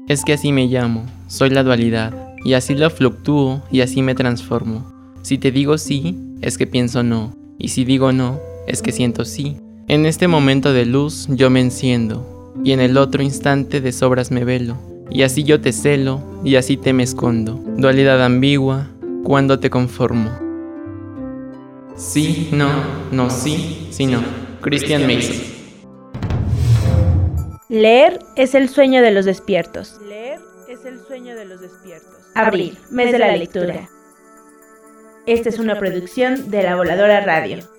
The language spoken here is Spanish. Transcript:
Es que así me llamo, soy la dualidad, y así lo fluctúo y así me transformo. Si te digo sí, es que pienso no, y si digo no, es que siento sí. En este momento de luz yo me enciendo, y en el otro instante de sobras me velo, y así yo te celo, y así te me escondo. Dualidad ambigua, cuando te conformo. Sí, no, no, sí, sí, no. Christian Mason. Leer es el sueño de los despiertos. Abril, mes de la lectura. Esta es una producción de La Voladora Radio.